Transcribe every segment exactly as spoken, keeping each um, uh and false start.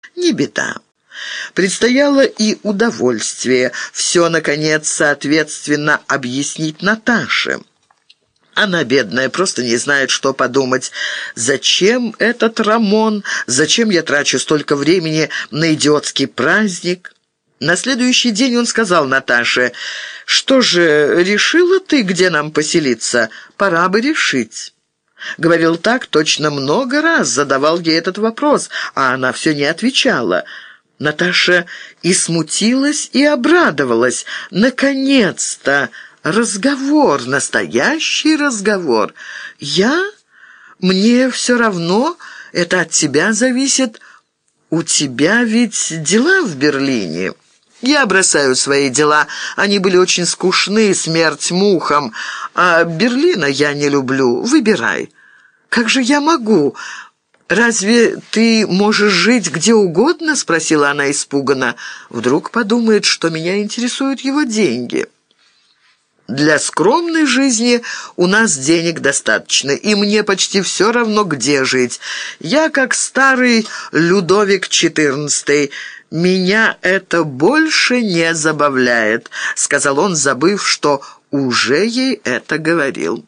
Не беда. Предстояло и удовольствие все, наконец, соответственно объяснить Наташе. Она, бедная, просто не знает, что подумать. Зачем этот Рамон? Зачем я трачу столько времени на идиотский праздник? На следующий день он сказал Наташе: «Что же, решила ты, где нам поселиться? Пора бы решить». Говорил так, точно много раз задавал ей этот вопрос, а она все не отвечала. Наташа и смутилась, и обрадовалась. Наконец-то разговор, настоящий разговор. «Я? Мне все равно, это от тебя зависит. У тебя ведь дела в Берлине». «Я бросаю свои дела. Они были очень скучны, смерть мухам. А Берлина я не люблю. Выбирай». «Как же я могу? Разве ты можешь жить где угодно?» — спросила она испуганно. «Вдруг подумает, что меня интересуют его деньги». «Для скромной жизни у нас денег достаточно, и мне почти все равно, где жить. Я как старый Людовик четырнадцатый. Меня это больше не забавляет», — сказал он, забыв, что уже ей это говорил.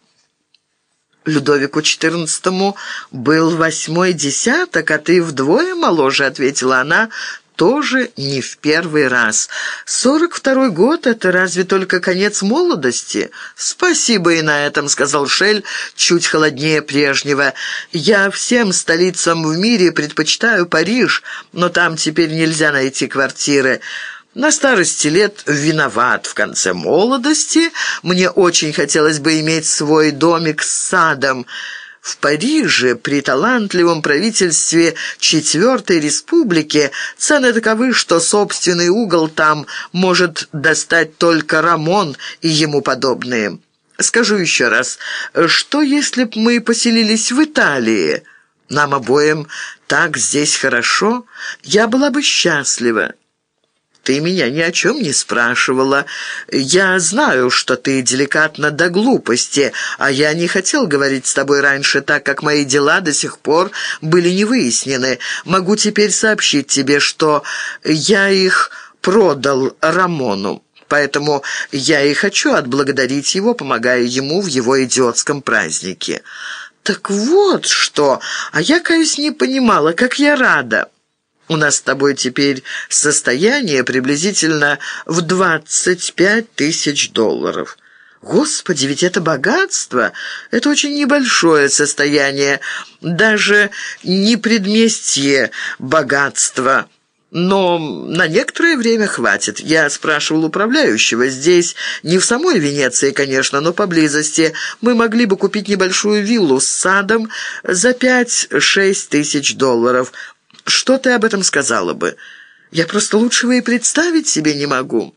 «Людовику четырнадцатому был восьмой десяток, а ты вдвое моложе», — ответила она, тоже не в первый раз. «Сорок второй год — это разве только конец молодости?» «Спасибо и на этом», — сказал Шель, чуть холоднее прежнего. «Я всем столицам в мире предпочитаю Париж, но там теперь нельзя найти квартиры. На старости лет виноват, в конце молодости мне очень хотелось бы иметь свой домик с садом. В Париже при талантливом правительстве Четвертой Республики цены таковы, что собственный угол там может достать только Рамон и ему подобные. Скажу еще раз, что если б мы поселились в Италии? Нам обоим так здесь хорошо, я была бы счастлива». «Ты меня ни о чем не спрашивала. Я знаю, что ты деликатна до глупости, а я не хотел говорить с тобой раньше, так как мои дела до сих пор были не выяснены. Могу теперь сообщить тебе, что я их продал Рамону. Поэтому я и хочу отблагодарить его, помогая ему в его идиотском празднике». «Так вот что! А я, кажется, не понимала, как я рада!» У нас с тобой теперь состояние приблизительно в двадцать пять тысяч долларов. Господи, ведь это богатство! Это очень небольшое состояние, даже не предместье богатства. Но на некоторое время хватит. Я спрашивал управляющего. Здесь, не в самой Венеции, конечно, но поблизости, мы могли бы купить небольшую виллу с садом за пять-шесть тысяч долларов. Что ты об этом сказала бы? Я просто лучшего и представить себе не могу».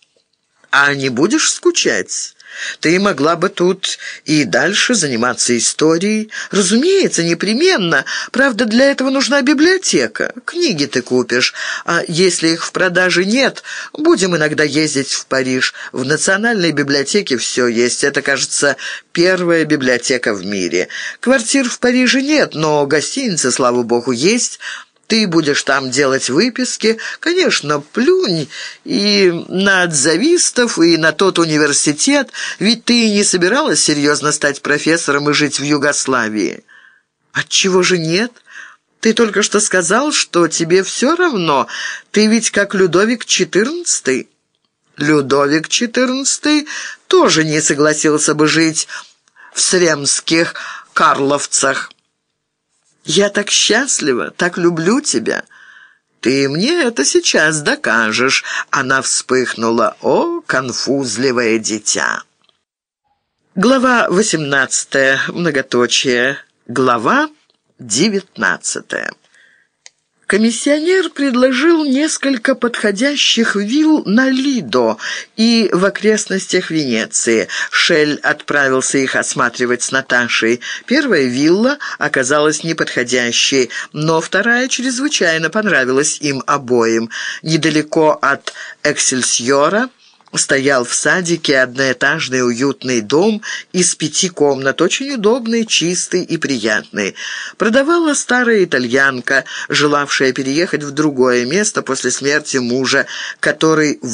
«А не будешь скучать? Ты могла бы тут и дальше заниматься историей. Разумеется, непременно. Правда, для этого нужна библиотека. Книги ты купишь. А если их в продаже нет, будем иногда ездить в Париж. В Национальной библиотеке все есть. Это, кажется, первая библиотека в мире. Квартир в Париже нет, но гостиницы, слава богу, есть». Ты будешь там делать выписки. Конечно, плюнь и на отзывистов, и на тот университет, ведь ты и не собиралась серьезно стать профессором и жить в Югославии». «Отчего же нет? Ты только что сказал, что тебе все равно. Ты ведь как Людовик четырнадцатый». «Людовик четырнадцатый тоже не согласился бы жить в Сремских Карловцах». «Я так счастлива, так люблю тебя. Ты мне это сейчас докажешь». Она вспыхнула. «О, конфузливое дитя!» Глава восемнадцатая. Многоточие. Глава девятнадцатая. Комиссионер предложил несколько подходящих вилл на Лидо и в окрестностях Венеции. Шель отправился их осматривать с Наташей. Первая вилла оказалась неподходящей, но вторая чрезвычайно понравилась им обоим. Недалеко от Эксельсиора Стоял в садике одноэтажный уютный дом из пяти комнат, очень удобный, чистый и приятный. Продавала старая итальянка, желавшая переехать в другое место после смерти мужа, который